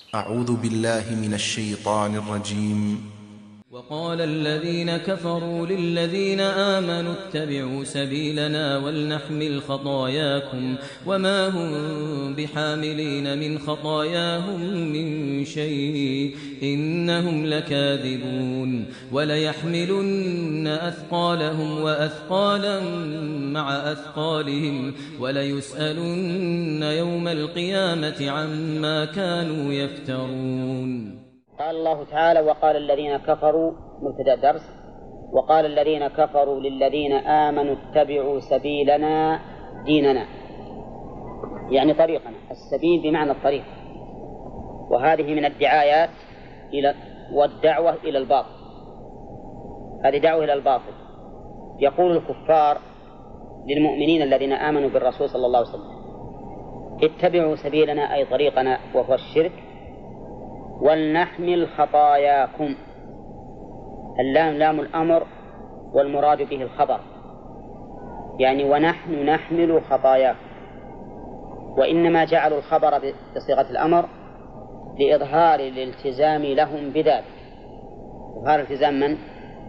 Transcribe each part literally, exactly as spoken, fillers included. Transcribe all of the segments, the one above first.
أعوذ بالله من الشيطان الرجيم. وقال الذين كفروا للذين آمنوا اتبعوا سبيلنا ولنحمل خطاياكم وما هم بحاملين من خطاياهم من شيء إنهم لكاذبون وليحملن أثقالهم وأثقالا مع أثقالهم وليسألن يوم القيامة عما كانوا يفترون. قال الله تعالى: وقال الذين كفروا، مبتدأ درس. وقال الذين كفروا للذين آمنوا اتبعوا سبيلنا ديننا، يعني طريقنا. السبيل بمعنى الطريق، وهذه من الدعايات إلى والدعوة إلى الباطل. هذه دعوة إلى الباطل. يقول الكفار للمؤمنين الذين آمنوا بالرسول صلى الله عليه وسلم: اتبعوا سبيلنا، أي طريقنا وهو الشرك، ولنحمل خطاياكم. اللام لام الأمر والمراد به الخبر، يعني ونحن نحمل خطاياكم. وإنما جعلوا الخبر بصيغة الأمر لإظهار الالتزام لهم بذلك. إظهار التزام من؟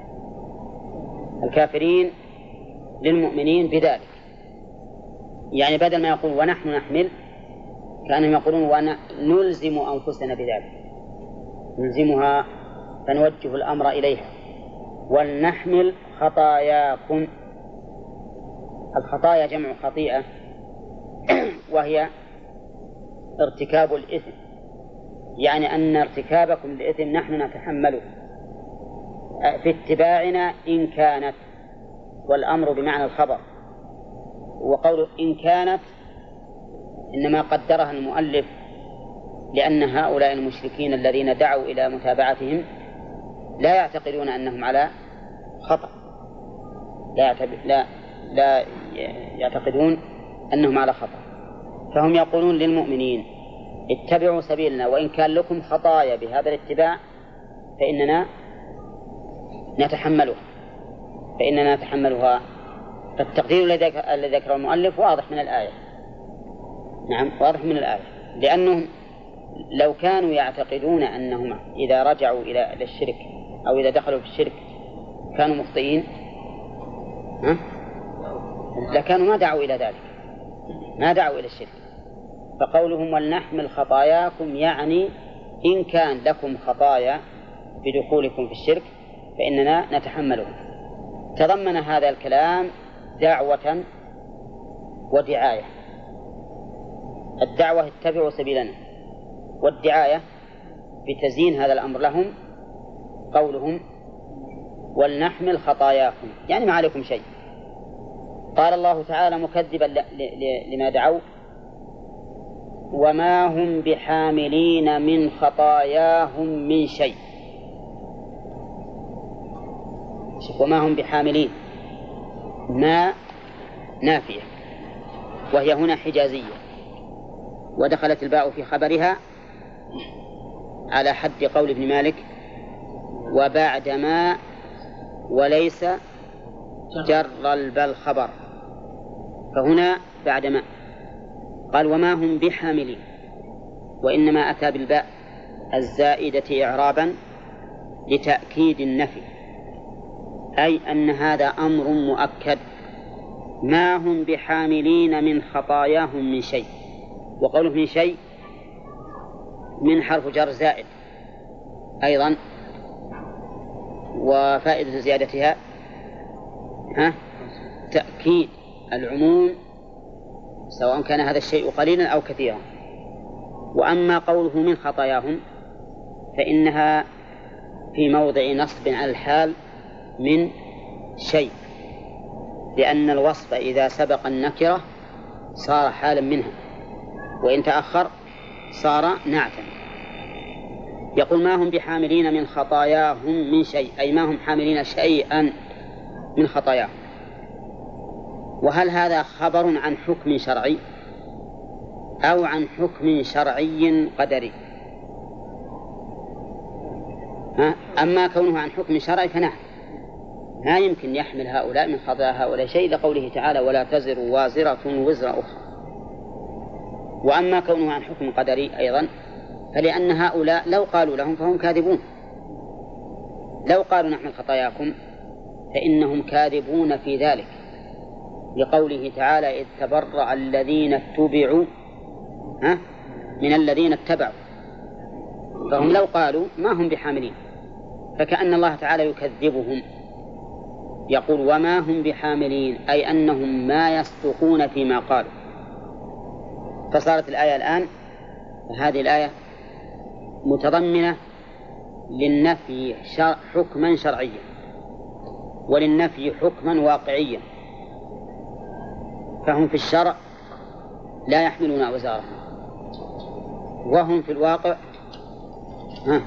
الكافرين للمؤمنين بذلك. يعني بدل ما يقول ونحن نحمل، كانهم يقولون ونلزم أنفسنا بذلك، نلزمها فنوجه الأمر إليها. ولنحمل خطاياكم. الخطايا جمع خطيئة، وهي ارتكاب الإثم، يعني أن ارتكابكم للإثم نحن نتحمله في اتباعنا إن كانت، والأمر بمعنى الخبر. وقول إن كانت إنما قدرها المؤلف لأن هؤلاء المشركين الذين دعوا إلى متابعتهم لا يعتقدون أنهم على خطأ، لا, لا, لا يعتقدون أنهم على خطأ، فهم يقولون للمؤمنين: اتبعوا سبيلنا وإن كان لكم خطايا بهذا الاتباع فإننا نتحملها فإننا نتحملها. فالتقدير الذي ذكره المؤلف واضح من الآية. نعم، واضح من الآية، لأنهم لو كانوا يعتقدون أنهم إذا رجعوا إلى الشرك أو إذا دخلوا في الشرك كانوا مخطئين، ها؟ لكانوا ما دعوا إلى ذلك، ما دعوا إلى الشرك. فقولهم ولنحمل خطاياكم يعني إن كان لكم خطايا بدخولكم في الشرك فإننا نتحملها. تضمن هذا الكلام دعوة ودعاية. الدعوة: اتبعوا سبيلنا، والدعاية بتزيين هذا الأمر لهم قولهم ولنحمل خطاياكم، يعني ما عليكم شيء. قال الله تعالى مكذبا لما دعوا: وما هم بحاملين من خطاياهم من شيء. وما هم بحاملين، ما نافية، وهي هنا حجازية، ودخلت الباء في خبرها على حد قول ابن مالك: وبعدما وليس جر البل خبر. فهنا بعدما قال وما هم بحاملين، وإنما أتى بالباء الزائدة إعرابا لتأكيد النفي، أي أن هذا أمر مؤكد، ما هم بحاملين من خطاياهم من شيء. وقوله من شيء من حرف جر زائد أيضا، وفائدة زيادتها ها تأكيد العموم سواء كان هذا الشيء قليلا أو كثيرا. وأما قوله من خطاياهم فإنها في موضع نصب على الحال من شيء، لأن الوصف إذا سبق النكرة صار حالا منها، وإن تأخر صار نعتا. يقول ما هم بحاملين من خطاياهم من شيء، أي ما هم حاملين شيئا من خطاياهم. وهل هذا خبر عن حكم شرعي أو عن حكم شرعي قدري؟ أما كونه عن حكم شرعي فنعم، ما يمكن يحمل هؤلاء من خطايا هؤلاء شيء، لقوله تعالى ولا تزر وازرة وزر أخرى. وأما كونه عن حكم قدري أيضا فلأن هؤلاء لو قالوا لهم فهم كاذبون، لو قالوا نحمل خطاياكم فإنهم كاذبون في ذلك، لقوله تعالى إذ تبرأ الذين اتبعوا ها من الذين اتبعوا، فهم لو قالوا ما هم بحاملين، فكأن الله تعالى يكذبهم، يقول وما هم بحاملين، أي أنهم ما يصدقون فيما قالوا. فصارت الآية الآن هذه الآية متضمنة للنفي شرع حكما شرعيا وللنفي حكما واقعيا، فهم في الشرع لا يحملون أوزارهم، وهم في الواقع ها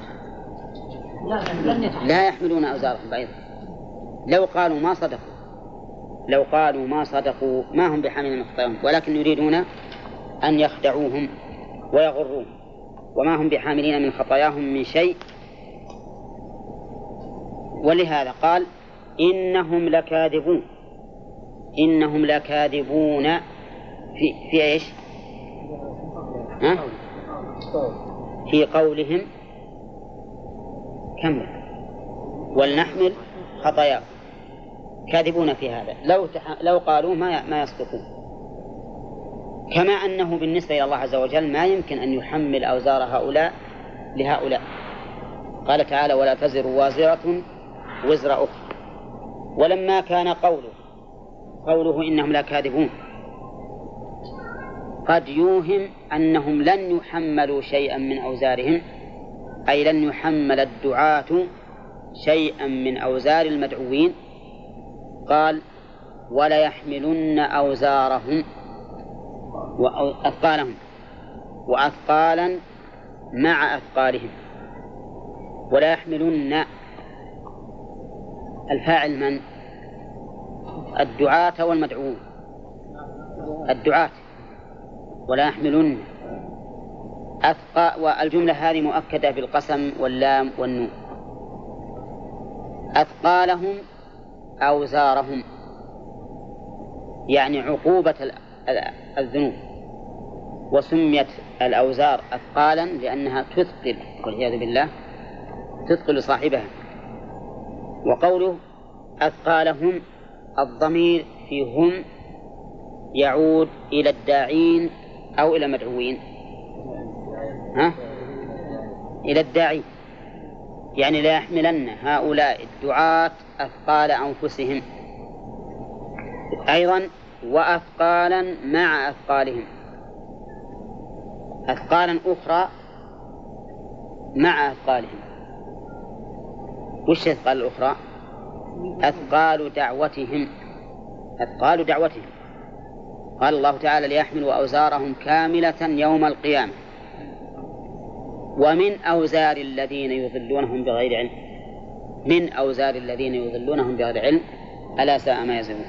لا يحملون أوزارهم أيضا. لو قالوا ما صدقوا لو قالوا ما صدقوا ما هم بحاملين من خطاياهم، ولكن يريدون أن يخدعوهم ويغروهم، وما هم بحاملين من خطاياهم من شيء. ولهذا قال إنهم لكاذبون، إنهم لكاذبون في, في إيش ها؟ في قولهم كمل ولنحمل خطاياهم، كاذبون في هذا، لو, تح... لو قالوا ما, ي... ما يصدقون. كما أنه بالنسبة إلى الله عز وجل ما يمكن أن يحمل أوزار هؤلاء لهؤلاء. قال تعالى ولا تزر وازرة وزر أخرى. ولما كان قوله قوله إنهم لا كاذبون قد يوهم أنهم لن يحملوا شيئا من أوزارهم، أي لن يحمل الدعاة شيئا من أوزار المدعوين. قال ولا يحملن أوزارهم وأثقالهم وأثقالا مع أثقالهم. ولا يحملن الفاعل من؟ الدعاة والمدعوون، الدعاة. ولا يحملن أثقال، والجملة هذه مؤكدة بالقسم واللام والنون. أثقالهم أوزارهم يعني عقوبة الذنوب، وسميت الأوزار أثقالا لأنها تثقل والعياذ بالله، تثقل صاحبها. وقوله أثقالهم الضمير فيهم يعود إلى الداعين أو إلى المدعوين؟ ها؟ إلى الداعين، يعني لا يحملن هؤلاء الدعاة أثقال أنفسهم أيضا وأثقالا مع أثقالهم، أثقالا أخرى مع أثقالهم. وش أثقال الأخرى؟ أثقال دعوتهم، أثقال دعوتهم. قال الله تعالى ليحملوا أوزارهم كاملة يوم القيامة ومن أوزار الذين يضلونهم بغير علم، من أوزار الذين يضلونهم بغير علم ألا ساء ما يزرون.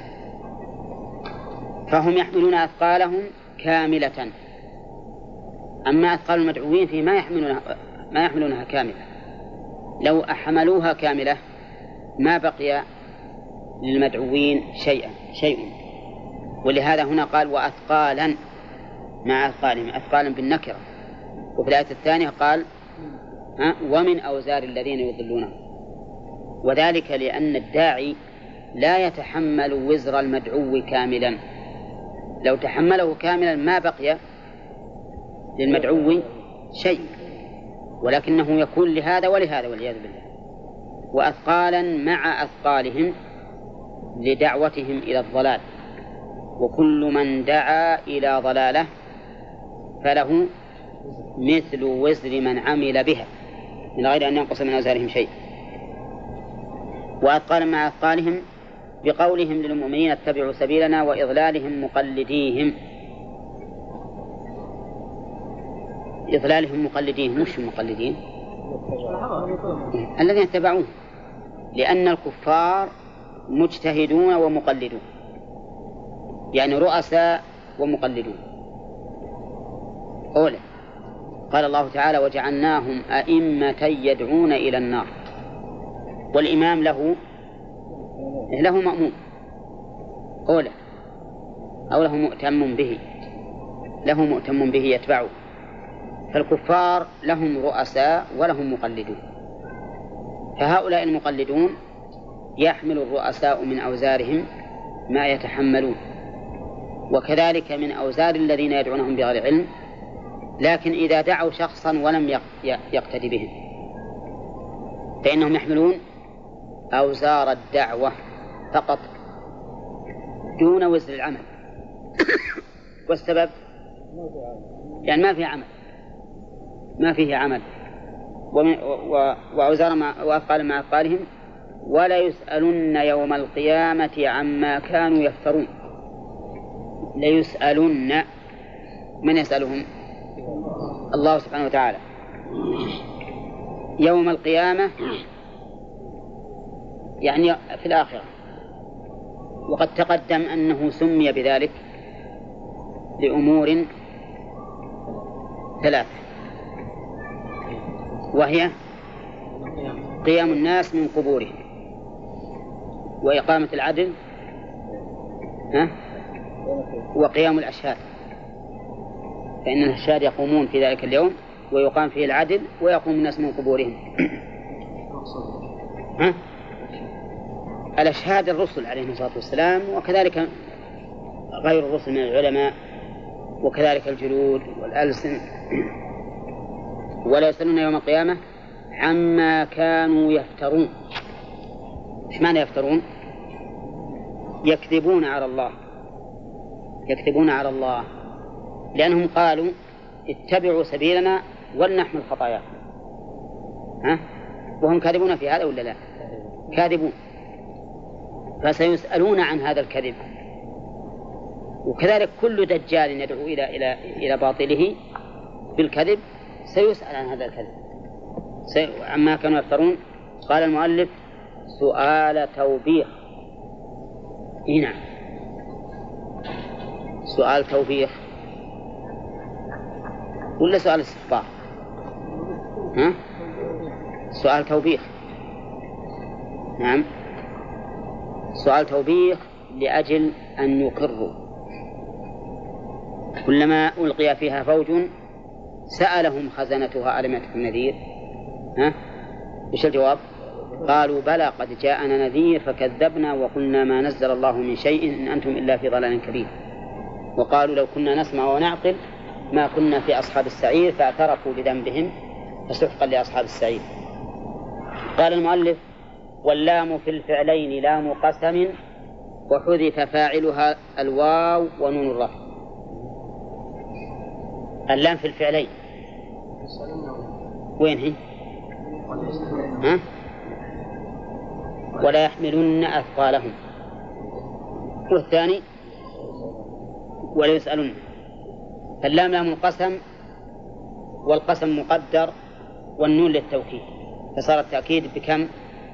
فهم يحملون أثقالهم كاملة، أما أثقال المدعوين فيه ما يحملونها, ما يحملونها كاملة. لو أحملوها كاملة ما بقي للمدعوين شيئا شيء. ولهذا هنا قال وأثقالا مع أثقالهم، أثقالا بالنكرة. وفي الآية الثانية قال ها ومن أوزار الذين يضلونه، وذلك لأن الداعي لا يتحمل وزر المدعو كاملا، لو تحمله كاملا ما بقي للمدعو شيء، ولكنه يكون لهذا ولهذا والعياذ بالله. وأثقالا مع أثقالهم لدعوتهم إلى الضلال، وكل من دعا إلى ضلاله فله مثل وزر من عمل بها من غير أن ينقص من أوزارهم شيء. وأثقالا مع أثقالهم بقولهم للمؤمنين اتبعوا سبيلنا وإضلالهم مقلديهم، إضلالهم مقلديهم مش مقلدين الذين اتبعوه، لأن الكفار مجتهدون ومقلدون، يعني رؤساء ومقلدون. أولا قال الله تعالى وجعلناهم أئمة يدعون إلى النار، والإمام له له مأموم أولا أو له مؤتم به، له مؤتم به يتبعه. فالكفار لهم رؤساء ولهم مقلدون، فهؤلاء المقلدون يحمل الرؤساء من أوزارهم ما يتحملون، وكذلك من أوزار الذين يدعونهم بغير علم، لكن إذا دعوا شخصا ولم يقتدي بهم فإنهم يحملون أوزار الدعوة فقط دون وزر العمل. والسبب يعني ما فيه عمل ما فيه عمل وأوزار وأفعال مع أفعالهم، ولا يسألن يوم القيامة عما كانوا يفترون. ليسألن، من يسألهم؟ الله سبحانه وتعالى يوم القيامة، يعني في الآخرة. وقد تقدم أنه سمي بذلك لأمور ثلاثة، وهي قيام الناس من قبورهم، وإقامة العدل، ها؟ وقيام الأشهاد، فإن الأشهاد يقومون في ذلك اليوم ويقام فيه العدل ويقوم الناس من قبورهم. ها؟ الأشهاد الرسل عليهم الصلاة والسلام، وكذلك غير الرسل من العلماء، وكذلك الجلود والألسن. ولا يسألون يوم القيامة عما كانوا يفترون. إيش معنى يفترون؟ يكذبون على الله، يكذبون على الله، لأنهم قالوا اتبعوا سبيلنا ولنحمل خطاياكم. ها؟ وهم كاذبون في هذا ولا لا؟ كاذبون. فسيسألون عن هذا الكذب. وكذلك كل دجال يدعو إلى إلى إلى باطله بالكذب سيسأل عن هذا الكذب سي... عما كانوا يفترون. قال المؤلف سؤال توبيخ. إيه نعم، سؤال توبيخ ولا سؤال استخبار؟ ها؟ سؤال توبيخ. نعم، سؤال توبيخ لأجل أن يقروا. كلما ألقي فيها فوج سألهم خزنتها ألم يأتكم نذير؟ ها؟ إيش الجواب؟ قالوا بلى قد جاءنا نذير فكذبنا وقلنا ما نزل الله من شيء إن أنتم إلا في ضلال كبير. وقالوا لو كنا نسمع ونعقل ما كنا في أصحاب السعير فاعترفوا بذنبهم فسحقا لأصحاب السعير. قال المؤلف واللام في الفعلين لام قسم وحذف فاعلها الواو ونون الرفع. اللام في الفعلين وين هي؟ ها؟ ولا يحملن أثقالهم، والثاني ولا يسألن. اللام لام القسم والقسم مقدر والنون للتوكيد، فصار التأكيد بكم؟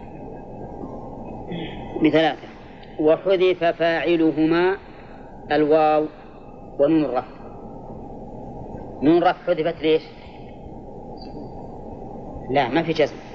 بثلاثة. وحذف فاعلهما الواو ونون الرفع. نون الرفع حذفت ليش؟ لا، ما في جزم،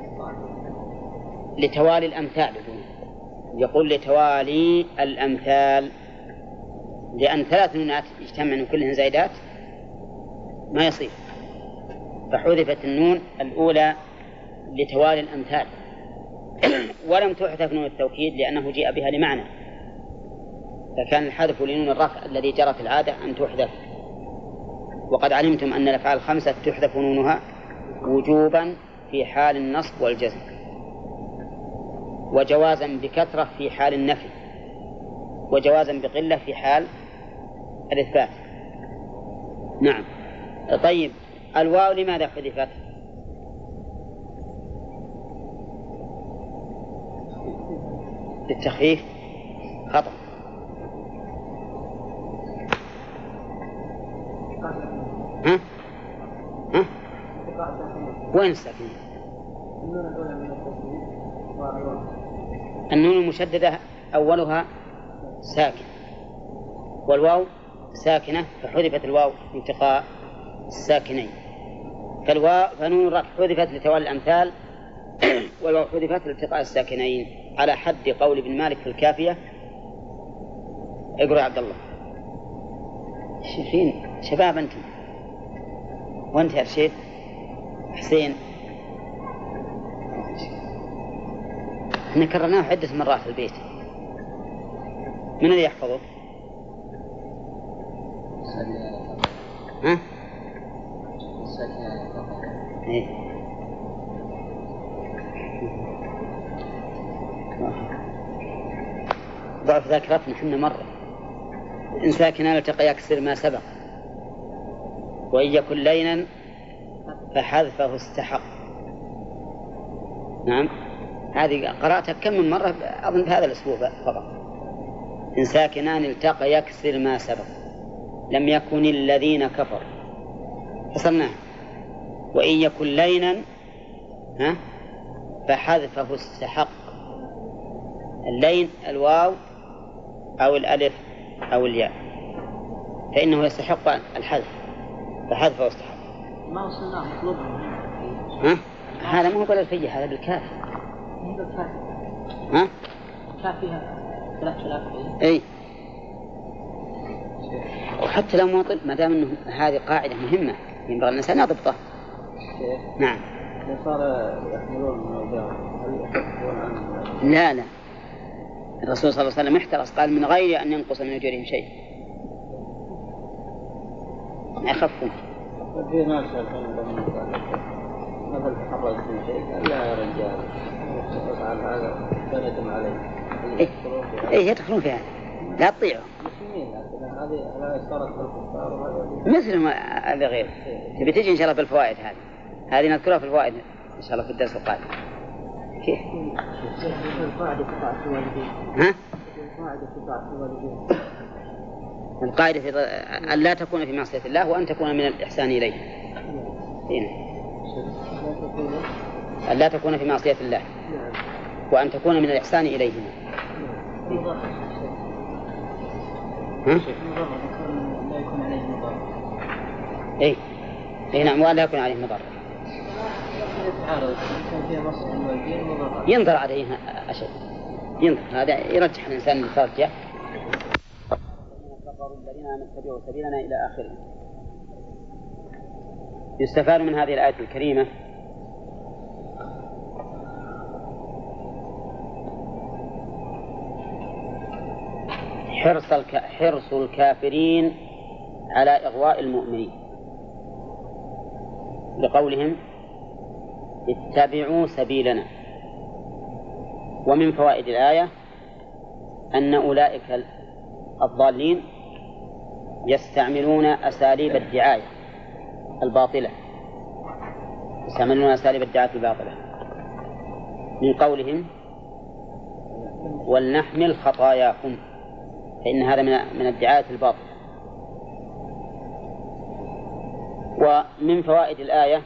لتوالي الأمثال. يقول لتوالي الأمثال، لأن ثلاث نونات يجتمعن كلهن زائدات ما يصير، فحذفت النون الأولى لتوالي الأمثال. ولم تحذف نون التوكيد لأنه جاء بها لمعنى، فكان الحذف لنون الرفع الذي جرت العادة أن تحذف. وقد علمتم أن الأفعال الخمسة تحذف نونها وجوبا في حال النصب والجزم، وجوازا بكثرة في حال النفي، وجوازا بقلة في حال الإثبات. نعم. طيب الواو لماذا حذفت؟ للتخفيف. خطأ. ها؟ ها؟ وين الساكنة؟ النون المشددة أولها ساكن والواو ساكنة، فحذفت الواو انتقاء الساكنين. فالواو فنون الرفع حذفت لتوالي الأمثال والواو حذفت لالتقاء الساكنين، على حد قول ابن مالك في الكافية. اقرأ يا عبد الله. شايفين شباب أنتم؟ وأنت يا رشيد حسين احنا كررناه عدة مرات في البيت. من الذي يحفظه؟ ها؟ إيه؟ ضعف ذاكرتنا حنا مرة. إن ساكنا التقى يكسر ما سبق، وإن يكن لينا فحذفه استحق. نعم، هذه قرأتها كم من مرة أظن هذا الأسبوع فقط. إن ساكنان التقى يكسر ما سبق، لم يكن الذين كفروا، فصلناه. وإن يكن لينا ها فحذفه استحق. اللين الواو أو الألف أو الياء، فإنه يستحق الحذف، فحذفه استحق. ما وصلناه مطلوب. ها؟ هذا مو بالألفية، هذا بالكاف. ها؟ كاف فيها ثلاث ثلاث. إيه. وحتى لو ما طلب، ما دام إنه هذه قاعدة مهمة ينبغي الإنسان يضبطها. نعم. صار يحملون الموضوع. لا لا، الرسول صلى الله عليه وسلم احترس، قال من غير أن ينقص من أجورهم شيء، ما يخافون. في ناس مثل تحرج من شيء قال لا يا رجال افعل هذا فندم عليه. إيه إيه يدخلون فيها، لا تطيعوا. هذه هذه صارت بالكفار مثل ما هذا غير. تبي تجي إن شاء الله بالفوائد هذه هذه نذكرها في الفوائد إن شاء الله في الدرس القادم. كيف؟ القاعدة في طاعة الوالدين. ها؟ القاعدة في طاعة الوالدين. القاعدة في أن لا تكون في معصية الله وأن تكون من الإحسان إليه. هنا. أن لا تكون في معصية الله وأن تكون من الإحسان إليه. ها؟ لا يكون عليه مضار. إيه. إيه نعم، ولا يكون عليه مضار. ينظر عليه أشد، ينظر هذا يرجح الإنسان من فرجه. الذين نتبعوا سبيلنا إلى آخره. يستفاد من هذه الآية الكريمة حرص الك... حرص الكافرين على إغواء المؤمنين، لقولهم اتبعوا سبيلنا. ومن فوائد الآية أن أولئك الضالين يستعملون أساليب الدعاية الباطلة، يستعملون أساليب الدعاية الباطلة من قولهم ولنحمل خطاياكم، فإن هذا من الدعاية الباطلة. ومن فوائد الآية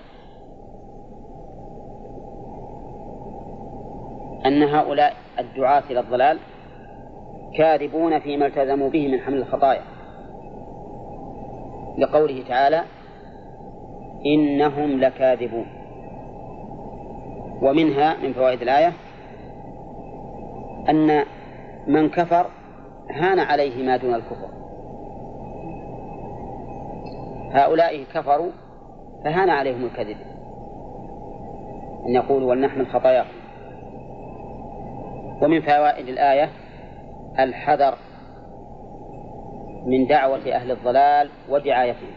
أن هؤلاء الدعاة إلى الضلال كاذبون فيما التزموا به من حمل الخطايا، لقوله تعالى إنهم لكاذبون. ومنها من فوائد الآية أن من كفر هان عليه ما دون الكفر. هؤلاء كفروا فهان عليهم الكذب، أن يقولوا ولنحمل خطاياهم. ومن فوائد الآية الحذر من دعوة أهل الضلال ودعايتهم،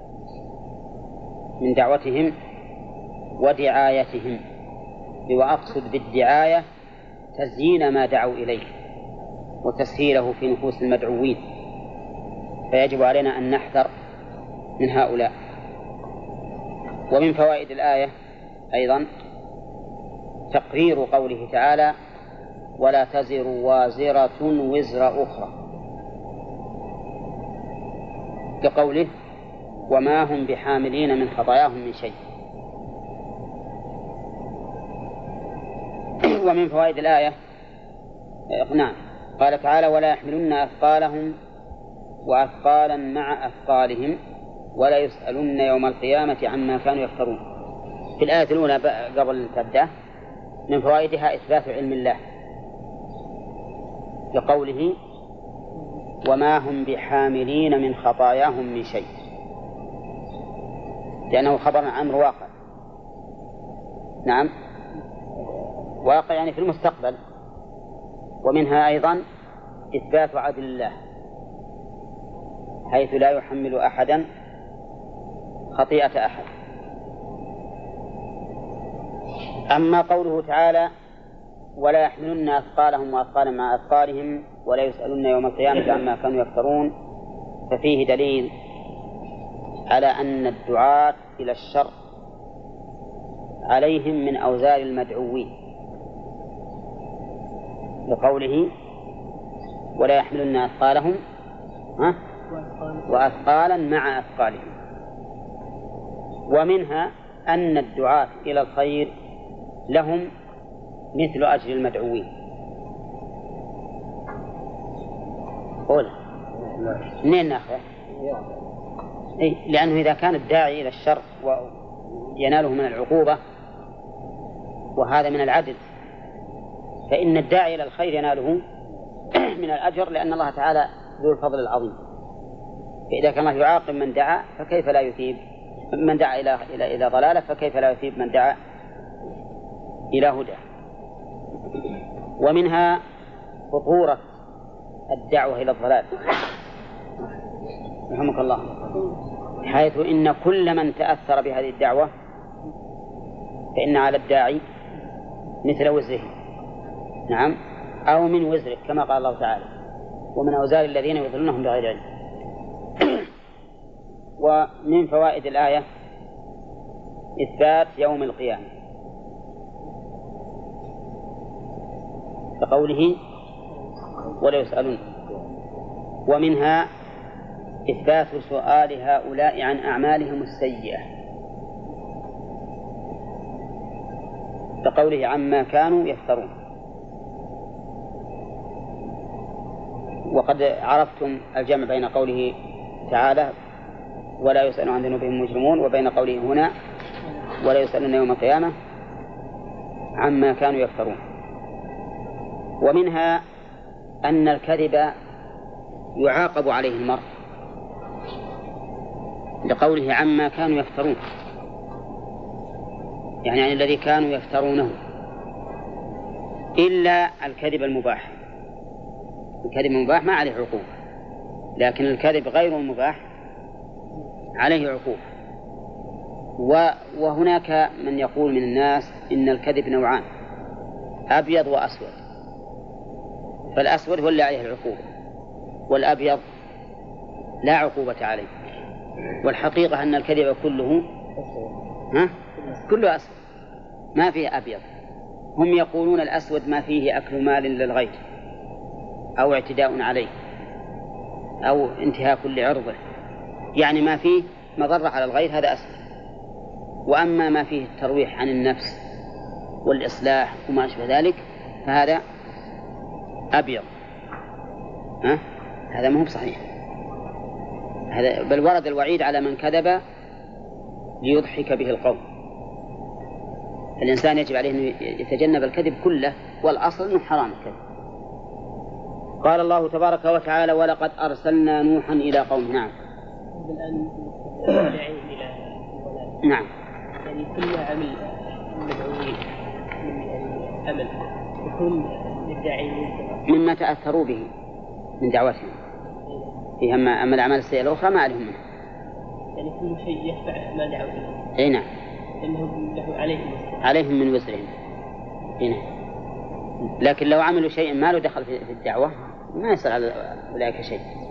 من دعوتهم ودعايتهم، وأقصد بالدعاية تزيين ما دعوا إليه وتسهيله في نفوس المدعوين، فيجب علينا أن نحذر من هؤلاء. ومن فوائد الآية أيضا تقرير قوله تعالى ولا تزر وازرة وزر أخرى، كقوله وما هم بحاملين من خطاياهم من شيء. ومن فوائد الآية نعم قال تعالى ولا يحملن أثقالهم وأثقالا مع أثقالهم ولا يسألن يوم القيامة عما كانوا يفترون. في الآية الأولى قبل أن تبدأ من فوائدها إثبات علم الله، لقوله وما هم بحاملين من خطاياهم من شيء، لأنه خبر عن أمر واقع. نعم، واقع يعني في المستقبل. ومنها أيضا إثبات عدل الله حيث لا يحمل أحدا خطيئة أحد. أما قوله تعالى ولا يحملن أثقالهم وأثقالا مع أثقالهم ولا يسألن يوم القيامة عما كانوا يفترون، ففيه دليل على أن الدعاة إلى الشر عليهم من أوزار المدعوين، لقوله ولا يحملن أثقالهم وأثقالا مع أثقالهم. ومنها أن الدعاة إلى الخير لهم مثل أجر المدعوين. قول منين ناخذ؟ إيه؟ لأنه إذا كان الداعي إلى الشر ويناله من العقوبة وهذا من العدل، فإن الداعي إلى الخير يناله من الأجر، لأن الله تعالى ذو الفضل العظيم. فإذا كان الله يعاقب من دعا فكيف لا يثيب من دعا إلى إلى إلى ضلالة، فكيف لا يثيب من دعا إلى هدى. ومنها خطورة الدعوة إلى الضلال رحمك الله، حيث إن كل من تأثر بهذه الدعوة فإن على الداعي مثل وزره، نعم، أو من وزره كما قال الله تعالى ومن أوزار الذين يضلونهم بغير علم. ومن فوائد الآية إثبات يوم القيامة كقوله ولا يسألون. ومنها إثبات سؤال هؤلاء عن أعمالهم السيئة كقوله عما كانوا يفترون. وقد عرفتم الجمع بين قوله تعالى ولا يسأل عن ذنوبهم مجرمون وبين قوله هنا ولا يسألون يوم القيامة عما كانوا يفترون. ومنها أن الكذب يعاقب عليه المرء لقوله عما كانوا يفترون، يعني عن الذي كانوا يفترونه، إلا الكذب المباح. الكذب المباح ما عليه عقوبة، لكن الكذب غير المباح عليه عقوبة. وهناك من يقول من الناس إن الكذب نوعان، أبيض وأسود، فالأسود هو اللي عليه العقوبة والأبيض لا عقوبة عليه. والحقيقة أن الكذب كله ها؟ كله أسود ما فيه أبيض. هم يقولون الأسود ما فيه أكل مال للغير أو اعتداء عليه أو انتهاك لعرضه، يعني ما فيه مضرة على الغير، هذا أسود. وأما ما فيه الترويح عن النفس والإصلاح وما أشبه ذلك فهذا أبيض. ها؟ هذا ما هو صحيح، هذا بل ورد الوعيد على من كذب ليضحك به القوم. الإنسان يجب عليه أن يتجنب الكذب كله، والأصل أنه حرام الكذب. قال الله تبارك وتعالى ولقد أرسلنا نوحا إلى قومه. نعم نعم، يعني كل عمل مدعوين من عمل يكون للداعين مما تأثروا به من دعوتهم، فيها أما الأعمال السيئة الأخرى ما عليهم منها، يعني كل شيء يتبع ما دعوا به. أي نعم، لأنهم له عليهم عليهم من وزرهم. أي نعم، لكن لو عملوا شيء ما له دخل في الدعوة ما يصير على أولئك شيء.